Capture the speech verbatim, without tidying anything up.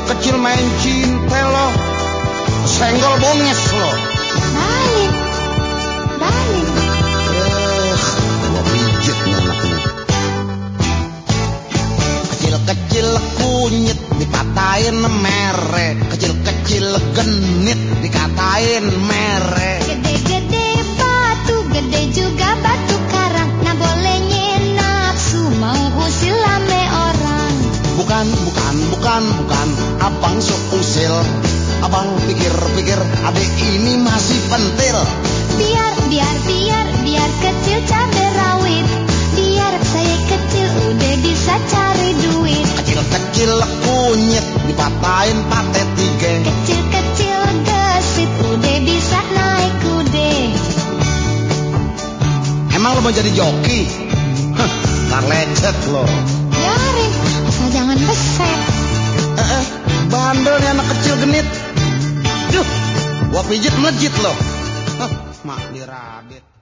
kecil-kecil main cinta lo, senggol bonges lo. Balik, balik. Eh, gua pijit nih anaknya. Kecil-kecil kunyit dikatain mere, kecil-kecil genit dikatain mere. Gede-gede batu, gede juga batu karang. Nah bolehnya nafsu mau usil ame orang. Bukan, bukan, bukan, bukan, abang sok usil. Abang pikir-pikir adik ini masih pentil. Biar, biar, biar, biar kecil cabai rawit. Biar saya kecil udah bisa cari duit. Kecil-kecil kunyit dipatahin pate tiga. Kecil-kecil gesit udah bisa naik kude. Emang lo mau jadi joki? Hah, ntar lecet lo. Biarin, asal jangan beset. Eh, eh, bandel nih anak kecil genit. Duh, gua pijit melejit lo. Hah, mak dirabit.